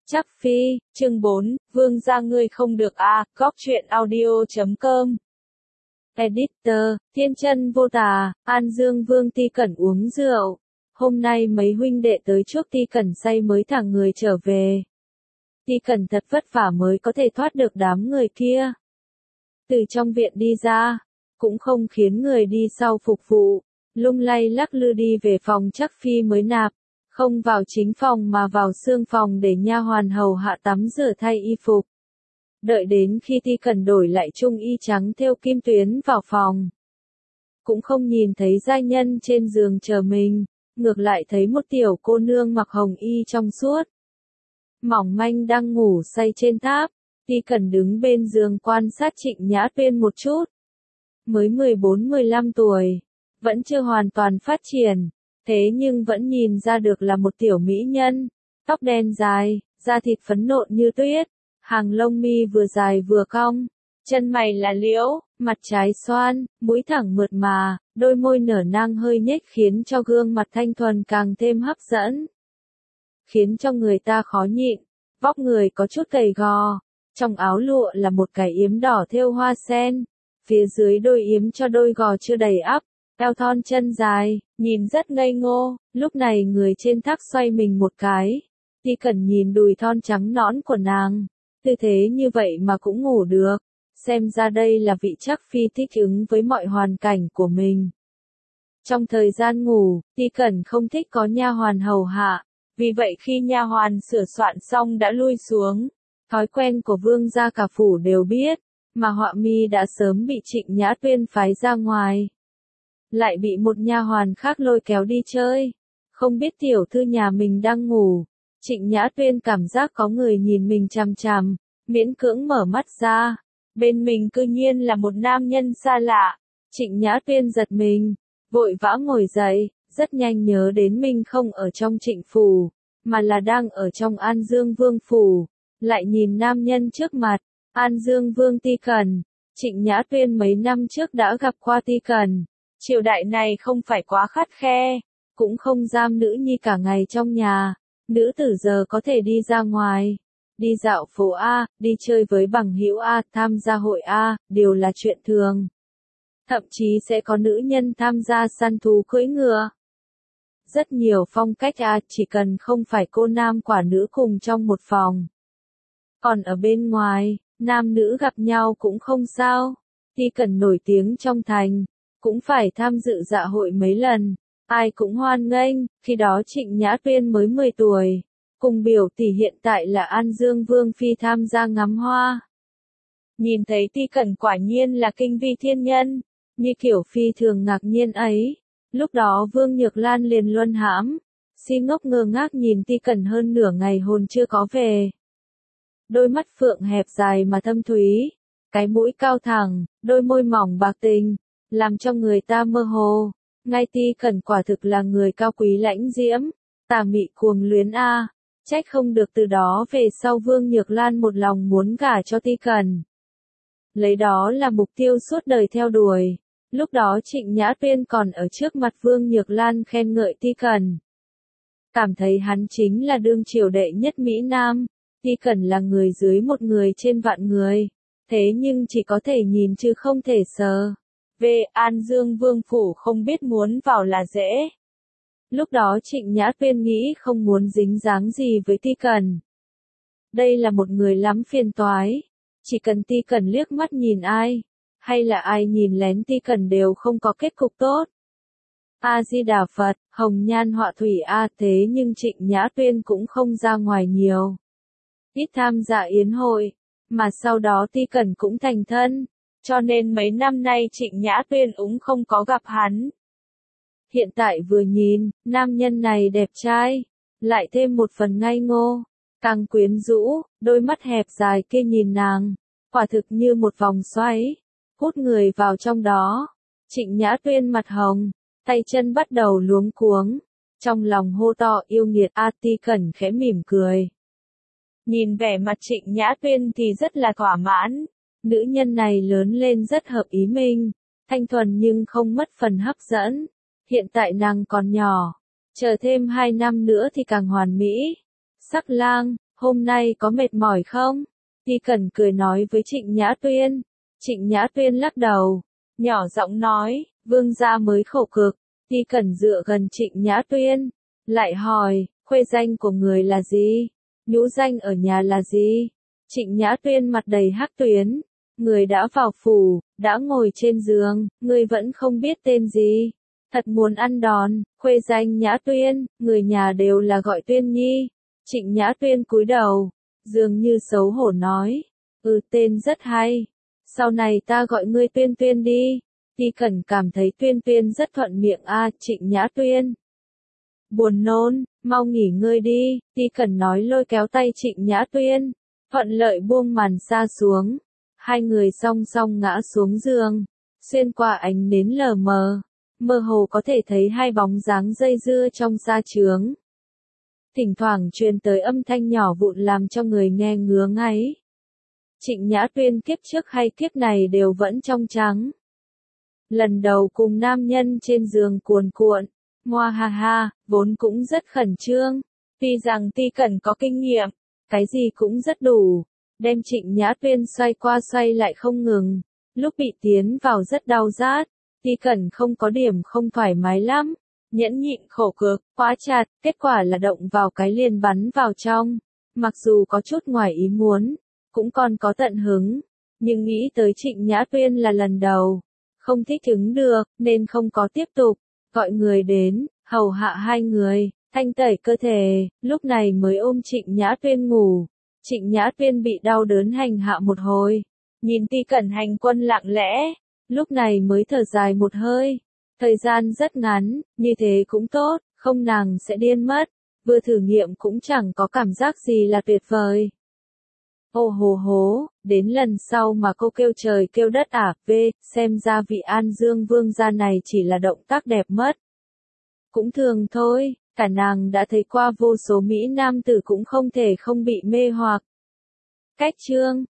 Chắc phi, chương 4, vương gia ngươi không được a, góc truyện audio.com. Editor, thiên chân vô tà, An Dương Vương Ti Cẩn uống rượu. Hôm nay mấy huynh đệ tới chuốc Ti Cẩn say mới thả người trở về. Ti Cẩn thật vất vả mới có thể thoát được đám người kia. Từ trong viện đi ra, cũng không khiến người đi sau phục vụ, lung lay lắc lư đi về phòng Chắc phi mới nạp. Không vào chính phòng mà vào xương phòng để nha hoàn hầu hạ tắm rửa thay y phục. Đợi đến khi Ti Cẩn đổi lại trung y trắng thêu kim tuyến vào phòng. Cũng không nhìn thấy giai nhân trên giường chờ mình, ngược lại thấy một tiểu cô nương mặc hồng y trong suốt. Mỏng manh đang ngủ say trên tháp, Ti Cẩn đứng bên giường quan sát Trịnh Nhã Tuyên một chút. Mới 14-15 tuổi, vẫn chưa hoàn toàn phát triển. Thế nhưng vẫn nhìn ra được là một tiểu mỹ nhân, tóc đen dài, da thịt phấn nộn như tuyết, hàng lông mi vừa dài vừa cong, chân mày là liễu, mặt trái xoan, mũi thẳng mượt mà, đôi môi nở nang hơi nhếch khiến cho gương mặt thanh thuần càng thêm hấp dẫn. Khiến cho người ta khó nhịn, vóc người có chút gầy gò, trong áo lụa là một cái yếm đỏ thêu hoa sen, phía dưới đôi yếm cho đôi gò chưa đầy ắp. Eo thon chân dài, nhìn rất ngây ngô, lúc này người trên thác xoay mình một cái. Ti Cẩn nhìn đùi thon trắng nõn của nàng, tư thế như vậy mà cũng ngủ được, xem ra đây là vị Chắc phi thích ứng với mọi hoàn cảnh của mình. Trong thời gian ngủ, Ti Cẩn không thích có nha hoàn hầu hạ, vì vậy khi nha hoàn sửa soạn xong đã lui xuống. Thói quen của vương gia cả phủ đều biết, mà Họa Mi đã sớm bị Trịnh Nhã Tuyên phái ra ngoài. Lại bị một nha hoàn khác lôi kéo đi chơi. Không biết tiểu thư nhà mình đang ngủ. Trịnh Nhã Tuyên cảm giác có người nhìn mình chằm chằm, miễn cưỡng mở mắt ra. Bên mình cư nhiên là một nam nhân xa lạ. Trịnh Nhã Tuyên giật mình, vội vã ngồi dậy, rất nhanh nhớ đến mình không ở trong Trịnh phủ, mà là đang ở trong An Dương Vương phủ. Lại nhìn nam nhân trước mặt, An Dương Vương Ti Cẩn. Trịnh Nhã Tuyên mấy năm trước đã gặp qua Ti Cẩn. Triều đại này không phải quá khắt khe, cũng không giam nữ nhi cả ngày trong nhà, nữ tử giờ có thể đi ra ngoài, đi dạo phố A, đi chơi với bằng hữu A, tham gia hội A, đều là chuyện thường. Thậm chí sẽ có nữ nhân tham gia săn thú cưỡi ngựa. Rất nhiều phong cách A, chỉ cần không phải cô nam quả nữ cùng trong một phòng. Còn ở bên ngoài, nam nữ gặp nhau cũng không sao, Ti Cẩn nổi tiếng trong thành. Cũng phải tham dự dạ hội mấy lần, ai cũng hoan nghênh, khi đó Trịnh Nhã Tuyên mới 10 tuổi, cùng biểu tỷ hiện tại là An Dương Vương Phi tham gia ngắm hoa. Nhìn thấy Ti Cẩn quả nhiên là kinh vi thiên nhân, như kiểu phi thường ngạc nhiên ấy, lúc đó Vương Nhược Lan liền luân hãm, si ngốc ngơ ngác nhìn Ti Cẩn hơn nửa ngày hồn chưa có về. Đôi mắt phượng hẹp dài mà thâm thúy, cái mũi cao thẳng, đôi môi mỏng bạc tình. Làm cho người ta mơ hồ, ngay Ti Cẩn quả thực là người cao quý lãnh diễm, tà mị cuồng luyến a, trách không được từ đó về sau Vương Nhược Lan một lòng muốn gả cho Ti Cẩn. Lấy đó là mục tiêu suốt đời theo đuổi, lúc đó Trịnh Nhã Tuyên còn ở trước mặt Vương Nhược Lan khen ngợi Ti Cẩn. Cảm thấy hắn chính là đương triều đệ nhất Mỹ Nam, Ti Cẩn là người dưới một người trên vạn người, thế nhưng chỉ có thể nhìn chứ không thể sờ. Về An Dương Vương phủ không biết muốn vào là dễ. Lúc đó Trịnh Nhã Tuyên nghĩ không muốn dính dáng gì với Ti Cẩn. Đây là một người lắm phiền toái. Chỉ cần Ti Cẩn liếc mắt nhìn ai, hay là ai nhìn lén Ti Cẩn đều không có kết cục tốt. A-di-đà Phật, hồng nhan họa thủy a, thế nhưng Trịnh Nhã Tuyên cũng không ra ngoài nhiều. Ít tham gia yến hội, mà sau đó Ti Cẩn cũng thành thân. Cho nên mấy năm nay Trịnh Nhã Tuyên cũng không có gặp hắn. Hiện tại vừa nhìn, nam nhân này đẹp trai, lại thêm một phần ngây ngô, càng quyến rũ, đôi mắt hẹp dài kia nhìn nàng, quả thực như một vòng xoáy, hút người vào trong đó. Trịnh Nhã Tuyên mặt hồng, tay chân bắt đầu luống cuống, trong lòng hô to yêu nghiệt a. Ti Cẩn khẽ mỉm cười. Nhìn vẻ mặt Trịnh Nhã Tuyên thì rất là thỏa mãn. Nữ nhân này lớn lên rất hợp ý mình, thanh thuần nhưng không mất phần hấp dẫn. Hiện tại nàng còn nhỏ, chờ thêm 2 năm nữa thì càng hoàn mỹ. Sắc lang, hôm nay có mệt mỏi không? Ti Cẩn cười nói với Trịnh Nhã Tuyên. Trịnh Nhã Tuyên lắc đầu, nhỏ giọng nói, vương gia mới khổ cực. Ti Cẩn dựa gần Trịnh Nhã Tuyên, lại hỏi, khuê danh của người là gì? Nhũ danh ở nhà là gì? Trịnh Nhã Tuyên mặt đầy hắc tuyến, người đã vào phủ, đã ngồi trên giường, người vẫn không biết tên gì. Thật muốn ăn đòn, khuê danh Nhã Tuyên, người nhà đều là gọi Tuyên Nhi. Trịnh Nhã Tuyên cúi đầu, dường như xấu hổ nói, tên rất hay. Sau này ta gọi ngươi Tuyên Tuyên đi. Ti Cẩn cảm thấy Tuyên Tuyên rất thuận miệng Trịnh Nhã Tuyên. Buồn nôn, mau nghỉ ngơi đi, Ti Cẩn nói lôi kéo tay Trịnh Nhã Tuyên. Thuận lợi buông màn sa xuống. Hai người song song ngã xuống giường. Xuyên qua ánh nến lờ mờ. Mơ hồ có thể thấy hai bóng dáng dây dưa trong sa trướng. Thỉnh thoảng truyền tới âm thanh nhỏ vụn làm cho người nghe ngứa ngáy. Trịnh Nhã Tuyên kiếp trước hay kiếp này đều vẫn trong trắng. Lần đầu cùng nam nhân trên giường cuồn cuộn, ngoa ha ha, vốn cũng rất khẩn trương. Tuy rằng Ti Cẩn có kinh nghiệm, cái gì cũng rất đủ, đem Trịnh Nhã Tuyên xoay qua xoay lại không ngừng, lúc bị tiến vào rất đau rát. Ti Cẩn không có điểm không thoải mái lắm, nhẫn nhịn khổ cực, khóa chặt, kết quả là động vào cái liền bắn vào trong. Mặc dù có chút ngoài ý muốn, cũng còn có tận hứng, nhưng nghĩ tới Trịnh Nhã Tuyên là lần đầu, không thích ứng được, nên không có tiếp tục, gọi người đến, hầu hạ hai người, thanh tẩy cơ thể, lúc này mới ôm Trịnh Nhã Tuyên ngủ. Trịnh Nhã Tuyên bị đau đớn hành hạ một hồi, nhìn Ti Cẩn hành quân lặng lẽ, lúc này mới thở dài một hơi. Thời gian rất ngắn, như thế cũng tốt, không nàng sẽ điên mất, vừa thử nghiệm cũng chẳng có cảm giác gì là tuyệt vời. Ô hồ hố, đến lần sau mà cô kêu trời kêu đất xem ra vị An Dương vương gia này chỉ là động tác đẹp mất. Cũng thường thôi, cả nàng đã thấy qua vô số Mỹ nam tử cũng không thể không bị mê hoặc. Cách chương